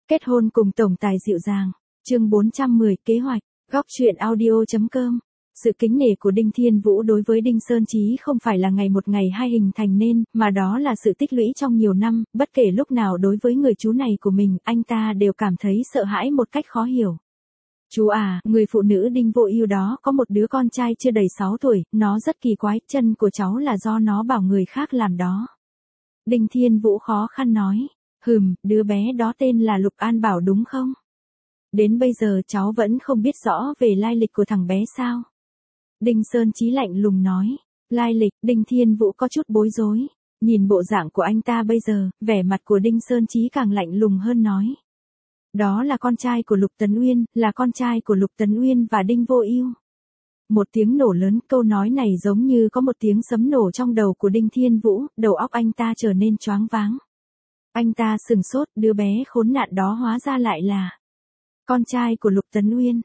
Kết hôn cùng tổng tài dịu dàng. Chương 410 kế hoạch. Góc truyện audio.com. Sự kính nể của Đinh Thiên Vũ đối với Đinh Sơn Chí không phải là ngày một ngày hai hình thành nên, mà đó là sự tích lũy trong nhiều năm, bất kể lúc nào đối với người chú này của mình, anh ta đều cảm thấy sợ hãi một cách khó hiểu. Chú à, người phụ nữ Đinh Vô Ưu đó có một đứa con trai chưa đầy 6 tuổi, nó rất kỳ quái, chân của cháu là do nó bảo người khác làm đó. Đinh Thiên Vũ khó khăn nói. Đứa bé đó tên là Lục An Bảo đúng không? Đến bây giờ cháu vẫn không biết rõ về lai lịch của thằng bé sao? Đinh Sơn Chí lạnh lùng nói. Lai lịch, Đinh Thiên Vũ có chút bối rối. Nhìn bộ dạng của anh ta bây giờ, vẻ mặt của Đinh Sơn Chí càng lạnh lùng hơn nói. Đó là con trai của Lục Tấn Uyên, là con trai của Lục Tấn Uyên và Đinh Vô Ưu. Một tiếng nổ lớn, câu nói này giống như có một tiếng sấm nổ trong đầu của Đinh Thiên Vũ, đầu óc anh ta trở nên choáng váng. Anh ta sừng sốt, đứa bé khốn nạn đó hóa ra lại là con trai của Lục Tấn Uyên.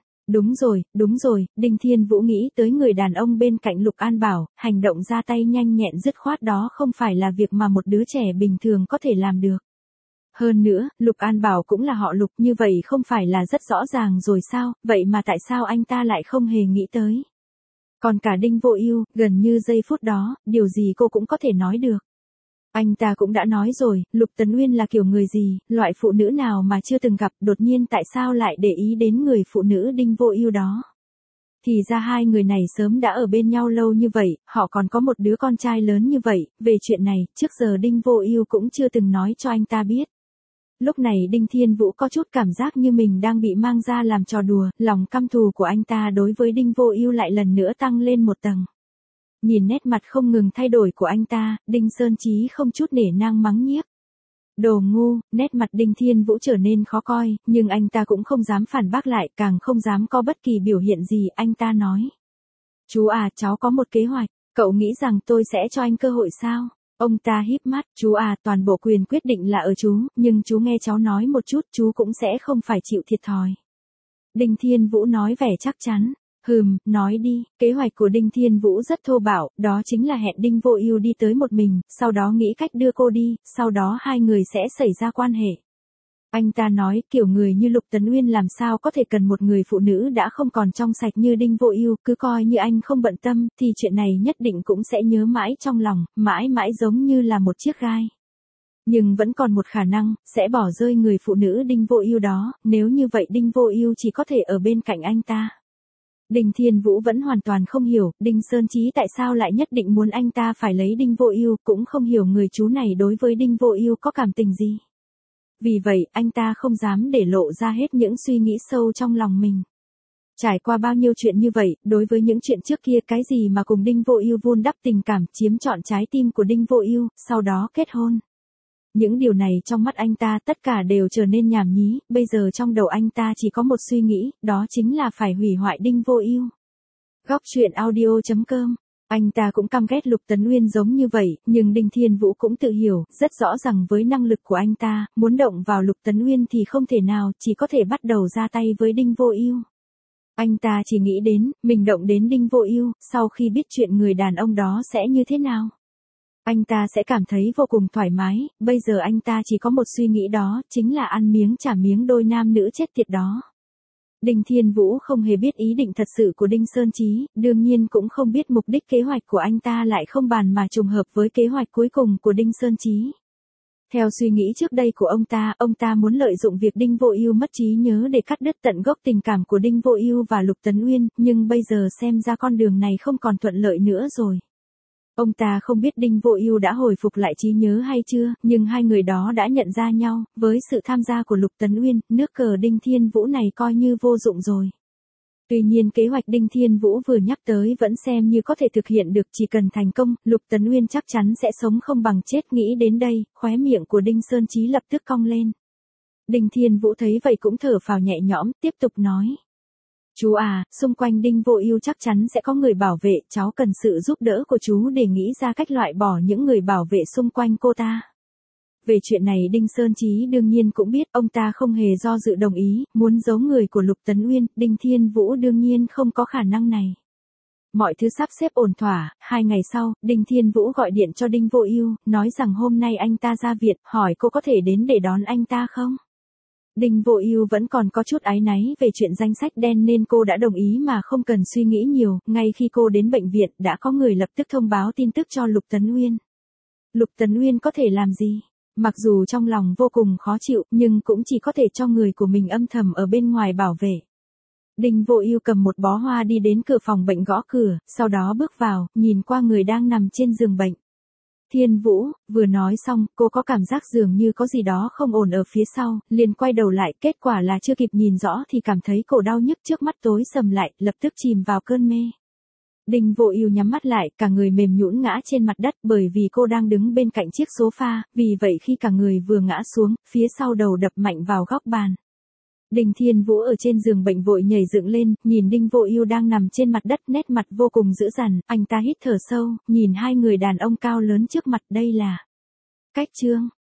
Đúng rồi, Đinh Thiên Vũ nghĩ tới người đàn ông bên cạnh Lục An Bảo, hành động ra tay nhanh nhẹn dứt khoát đó không phải là việc mà một đứa trẻ bình thường có thể làm được. Hơn nữa, Lục An Bảo cũng là họ Lục, như vậy không phải là rất rõ ràng rồi sao, vậy mà tại sao anh ta lại không hề nghĩ tới. Còn cả Đinh Vô Ưu, gần như giây phút đó, điều gì cô cũng có thể nói được. Anh ta cũng đã nói rồi, Lục Tấn Uyên là kiểu người gì, loại phụ nữ nào mà chưa từng gặp, đột nhiên tại sao lại để ý đến người phụ nữ Đinh Vô Ưu đó. Thì ra hai người này sớm đã ở bên nhau lâu như vậy, họ còn có một đứa con trai lớn như vậy, về chuyện này, trước giờ Đinh Vô Ưu cũng chưa từng nói cho anh ta biết. Lúc này Đinh Thiên Vũ có chút cảm giác như mình đang bị mang ra làm trò đùa, lòng căm thù của anh ta đối với Đinh Vô Ưu lại lần nữa tăng lên một tầng. Nhìn nét mặt không ngừng thay đổi của anh ta, Đinh Sơn Chí không chút nể nang mắng nhiếc. Đồ ngu, nét mặt Đinh Thiên Vũ trở nên khó coi, nhưng anh ta cũng không dám phản bác lại, càng không dám có bất kỳ biểu hiện gì, anh ta nói. Chú à, cháu có một kế hoạch, cậu nghĩ rằng tôi sẽ cho anh cơ hội sao? Ông ta híp mắt, chú à, toàn bộ quyền quyết định là ở chú, nhưng chú nghe cháu nói một chút, chú cũng sẽ không phải chịu thiệt thòi. Đinh Thiên Vũ nói vẻ chắc chắn. Nói đi, kế hoạch của Đinh Thiên Vũ rất thô bạo, đó chính là hẹn Đinh Vô Ưu đi tới một mình, sau đó nghĩ cách đưa cô đi, sau đó hai người sẽ xảy ra quan hệ. Anh ta nói, kiểu người như Lục Tấn Uyên làm sao có thể cần một người phụ nữ đã không còn trong sạch như Đinh Vô Ưu, cứ coi như anh không bận tâm, thì chuyện này nhất định cũng sẽ nhớ mãi trong lòng, mãi mãi giống như là một chiếc gai. Nhưng vẫn còn một khả năng, sẽ bỏ rơi người phụ nữ Đinh Vô Ưu đó, nếu như vậy Đinh Vô Ưu chỉ có thể ở bên cạnh anh ta. Đinh Thiên Vũ vẫn hoàn toàn không hiểu, Đinh Sơn Chí tại sao lại nhất định muốn anh ta phải lấy Đinh Vô Ưu, cũng không hiểu người chú này đối với Đinh Vô Ưu có cảm tình gì. Vì vậy, anh ta không dám để lộ ra hết những suy nghĩ sâu trong lòng mình. Trải qua bao nhiêu chuyện như vậy, đối với những chuyện trước kia cái gì mà cùng Đinh Vô Ưu vun đắp tình cảm, chiếm trọn trái tim của Đinh Vô Ưu, sau đó kết hôn. Những điều này trong mắt anh ta tất cả đều trở nên nhảm nhí, bây giờ trong đầu anh ta chỉ có một suy nghĩ, đó chính là phải hủy hoại Đinh Vô Ưu. Góc truyện audio.com. Anh ta cũng căm ghét Lục Tấn Uyên giống như vậy, nhưng Đinh Thiên Vũ cũng tự hiểu, rất rõ rằng với năng lực của anh ta, muốn động vào Lục Tấn Uyên thì không thể nào, chỉ có thể bắt đầu ra tay với Đinh Vô Ưu. Anh ta chỉ nghĩ đến, mình động đến Đinh Vô Ưu, sau khi biết chuyện người đàn ông đó sẽ như thế nào. Anh ta sẽ cảm thấy vô cùng thoải mái, bây giờ anh ta chỉ có một suy nghĩ đó, chính là ăn miếng trả miếng đôi nam nữ chết tiệt đó. Đinh Thiên Vũ không hề biết ý định thật sự của Đinh Sơn Chí, đương nhiên cũng không biết mục đích kế hoạch của anh ta lại không bàn mà trùng hợp với kế hoạch cuối cùng của Đinh Sơn Chí. Theo suy nghĩ trước đây của ông ta muốn lợi dụng việc Đinh Vô Ưu mất trí nhớ để cắt đứt tận gốc tình cảm của Đinh Vô Ưu và Lục Tấn Uyên, nhưng bây giờ xem ra con đường này không còn thuận lợi nữa rồi. Ông ta không biết Đinh Vô Ưu đã hồi phục lại trí nhớ hay chưa, nhưng hai người đó đã nhận ra nhau, với sự tham gia của Lục Tấn Uyên, nước cờ Đinh Thiên Vũ này coi như vô dụng rồi. Tuy nhiên kế hoạch Đinh Thiên Vũ vừa nhắc tới vẫn xem như có thể thực hiện được, chỉ cần thành công, Lục Tấn Uyên chắc chắn sẽ sống không bằng chết, nghĩ đến đây, khóe miệng của Đinh Sơn Chí lập tức cong lên. Đinh Thiên Vũ thấy vậy cũng thở phào nhẹ nhõm, tiếp tục nói. Chú à, xung quanh Đinh Vô Ưu chắc chắn sẽ có người bảo vệ, cháu cần sự giúp đỡ của chú để nghĩ ra cách loại bỏ những người bảo vệ xung quanh cô ta. Về chuyện này Đinh Sơn Chí đương nhiên cũng biết, ông ta không hề do dự đồng ý, muốn giấu người của Lục Tấn Uyên, Đinh Thiên Vũ đương nhiên không có khả năng này. Mọi thứ sắp xếp ổn thỏa, 2 ngày sau, Đinh Thiên Vũ gọi điện cho Đinh Vô Ưu, nói rằng hôm nay anh ta ra viện, hỏi cô có thể đến để đón anh ta không? Đinh Vô Ưu vẫn còn có chút áy náy về chuyện danh sách đen nên cô đã đồng ý mà không cần suy nghĩ nhiều, ngay khi cô đến bệnh viện đã có người lập tức thông báo tin tức cho Lục Tấn Uyên. Lục Tấn Uyên có thể làm gì? Mặc dù trong lòng vô cùng khó chịu, nhưng cũng chỉ có thể cho người của mình âm thầm ở bên ngoài bảo vệ. Đinh Vô Ưu cầm một bó hoa đi đến cửa phòng bệnh gõ cửa, sau đó bước vào, nhìn qua người đang nằm trên giường bệnh. Thiên Vũ, vừa nói xong, cô có cảm giác dường như có gì đó không ổn ở phía sau, liền quay đầu lại, kết quả là chưa kịp nhìn rõ thì cảm thấy cổ đau nhức trước mắt tối sầm lại, lập tức chìm vào cơn mê. Đinh Vô Ưu nhắm mắt lại, cả người mềm nhũn ngã trên mặt đất bởi vì cô đang đứng bên cạnh chiếc sofa, vì vậy khi cả người vừa ngã xuống, phía sau đầu đập mạnh vào góc bàn. Đinh Thiên Vũ ở trên giường bệnh vội nhảy dựng lên, nhìn Đinh Vô Ưu đang nằm trên mặt đất, nét mặt vô cùng dữ dằn, anh ta hít thở sâu, nhìn hai người đàn ông cao lớn trước mặt, đây là Cách Trương.